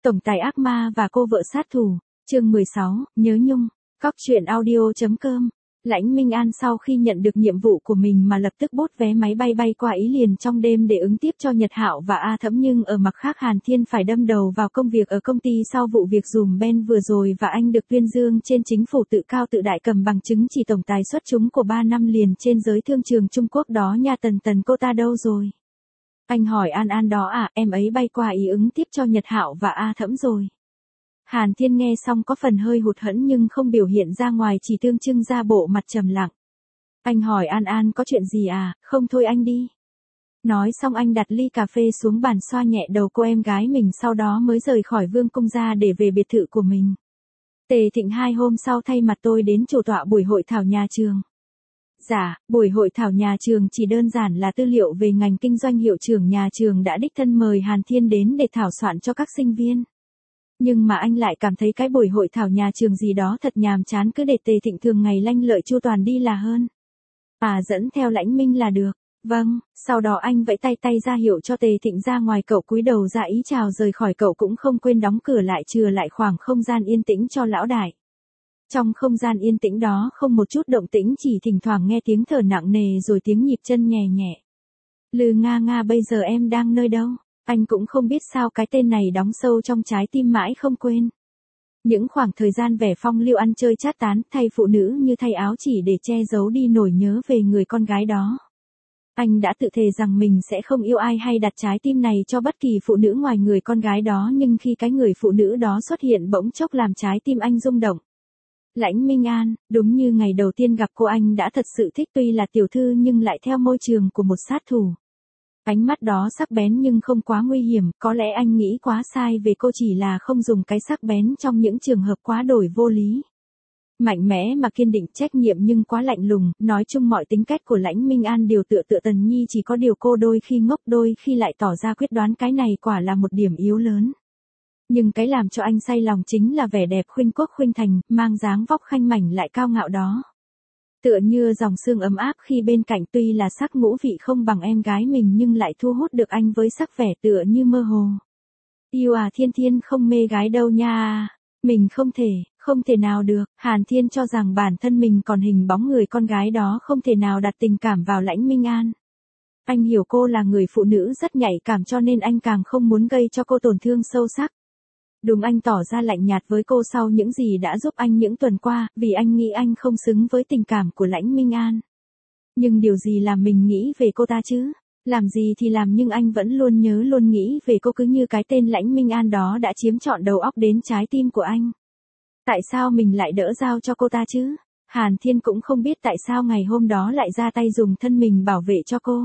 Tổng tài ác ma và cô vợ sát thủ, chương 16, nhớ nhung, Cóc truyện audio.com. Lãnh Minh An sau khi nhận được nhiệm vụ của mình mà lập tức bốt vé máy bay bay qua Ý liền trong đêm để ứng tiếp cho Nhật Hạo và A Thẫm, nhưng ở mặt khác Hàn Thiên phải đâm đầu vào công việc ở công ty sau vụ việc dùm Ben vừa rồi và anh được tuyên dương trên chính phủ tự cao tự đại cầm bằng chứng chỉ tổng tài xuất chúng của 3 năm liền trên giới thương trường Trung Quốc đó nha. Tần cô ta đâu rồi? Anh hỏi An An đó à, em ấy bay qua Ý ứng tiếp cho Nhật Hạo và A Thẫm rồi. Hàn Thiên nghe xong có phần hơi hụt hẫng nhưng không biểu hiện ra ngoài, chỉ tượng trưng ra bộ mặt trầm lặng. Anh hỏi An An có chuyện gì à, không thôi anh đi. Nói xong anh đặt ly cà phê xuống bàn xoa nhẹ đầu cô em gái mình, sau đó mới rời khỏi Vương cung ra để về biệt thự của mình. Tề Thịnh 2 hôm sau thay mặt tôi đến chủ tọa buổi hội thảo nhà trường. Dạ, buổi hội thảo nhà trường chỉ đơn giản là tư liệu về ngành kinh doanh. Hiệu trưởng nhà trường đã đích thân mời Hàn Thiên đến để thảo soạn cho các sinh viên. Nhưng mà anh lại cảm thấy cái buổi hội thảo nhà trường gì đó thật nhàm chán, cứ để Tề Thịnh thường ngày lanh lợi chu toàn đi là hơn. À, dẫn theo Lãnh Minh là được. Vâng, sau đó anh vẫy tay ra hiệu cho Tề Thịnh ra ngoài, cậu cúi đầu ra ý chào rời khỏi, cậu cũng không quên đóng cửa lại, chừa lại khoảng không gian yên tĩnh cho lão đại. Trong không gian yên tĩnh đó không một chút động tĩnh, chỉ thỉnh thoảng nghe tiếng thở nặng nề rồi tiếng nhịp chân nhẹ nhẹ. Lừ Nga, bây giờ em đang nơi đâu? Anh cũng không biết sao cái tên này đóng sâu trong trái tim mãi không quên. Những khoảng thời gian vẻ phong lưu ăn chơi chát tán, thay phụ nữ như thay áo chỉ để che giấu đi nỗi nhớ về người con gái đó. Anh đã tự thề rằng mình sẽ không yêu ai hay đặt trái tim này cho bất kỳ phụ nữ ngoài người con gái đó, nhưng khi cái người phụ nữ đó xuất hiện bỗng chốc làm trái tim anh rung động. Lãnh Minh An, đúng như ngày đầu tiên gặp cô anh đã thật sự thích, tuy là tiểu thư nhưng lại theo môi trường của một sát thủ. Ánh mắt đó sắc bén nhưng không quá nguy hiểm, có lẽ anh nghĩ quá sai về cô, chỉ là không dùng cái sắc bén trong những trường hợp quá đổi vô lý. Mạnh mẽ mà kiên định, trách nhiệm nhưng quá lạnh lùng, nói chung mọi tính cách của Lãnh Minh An đều tựa Tần Nhi, chỉ có điều cô đôi khi ngốc, đôi khi lại tỏ ra quyết đoán, cái này quả là một điểm yếu lớn. Nhưng cái làm cho anh say lòng chính là vẻ đẹp khuynh quốc khuynh thành, mang dáng vóc khanh mảnh lại cao ngạo đó. Tựa như dòng sương ấm áp khi bên cạnh, tuy là sắc ngũ vị không bằng em gái mình nhưng lại thu hút được anh với sắc vẻ tựa như mơ hồ. Yêu à, Thiên không mê gái đâu nha. Mình không thể nào được. Hàn Thiên cho rằng bản thân mình còn hình bóng người con gái đó, không thể nào đặt tình cảm vào Lãnh Minh An. Anh hiểu cô là người phụ nữ rất nhạy cảm, cho nên anh càng không muốn gây cho cô tổn thương sâu sắc. Đúng, anh tỏ ra lạnh nhạt với cô sau những gì đã giúp anh những tuần qua, vì anh nghĩ anh không xứng với tình cảm của Lãnh Minh An. Nhưng điều gì làm mình nghĩ về cô ta chứ? Làm gì thì làm nhưng anh vẫn luôn nhớ luôn nghĩ về cô, cứ như cái tên Lãnh Minh An đó đã chiếm trọn đầu óc đến trái tim của anh. Tại sao mình lại đỡ giao cho cô ta chứ? Hàn Thiên cũng không biết tại sao ngày hôm đó lại ra tay dùng thân mình bảo vệ cho cô.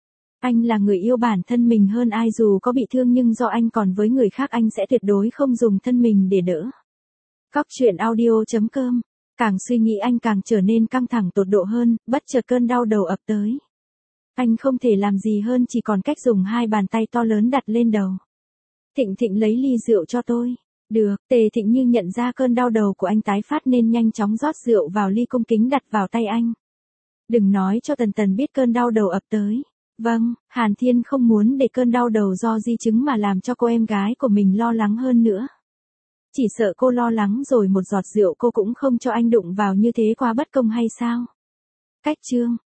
Anh là người yêu bản thân mình hơn ai, dù có bị thương nhưng do anh còn với người khác anh sẽ tuyệt đối không dùng thân mình để đỡ. Cóc truyện audio.com. Càng suy nghĩ anh càng trở nên căng thẳng tột độ hơn, bất chợt cơn đau đầu ập tới. Anh không thể làm gì hơn, chỉ còn cách dùng hai bàn tay to lớn đặt lên đầu. Thịnh lấy ly rượu cho tôi. Được. Tề Thịnh như nhận ra cơn đau đầu của anh tái phát nên nhanh chóng rót rượu vào ly, cung kính đặt vào tay anh. Đừng nói cho Tần biết cơn đau đầu ập tới. Vâng, Hàn Thiên không muốn để cơn đau đầu do di chứng mà làm cho cô em gái của mình lo lắng hơn nữa. Chỉ sợ cô lo lắng rồi một giọt rượu cô cũng không cho anh đụng vào, như thế quá bất công hay sao? Cách chương.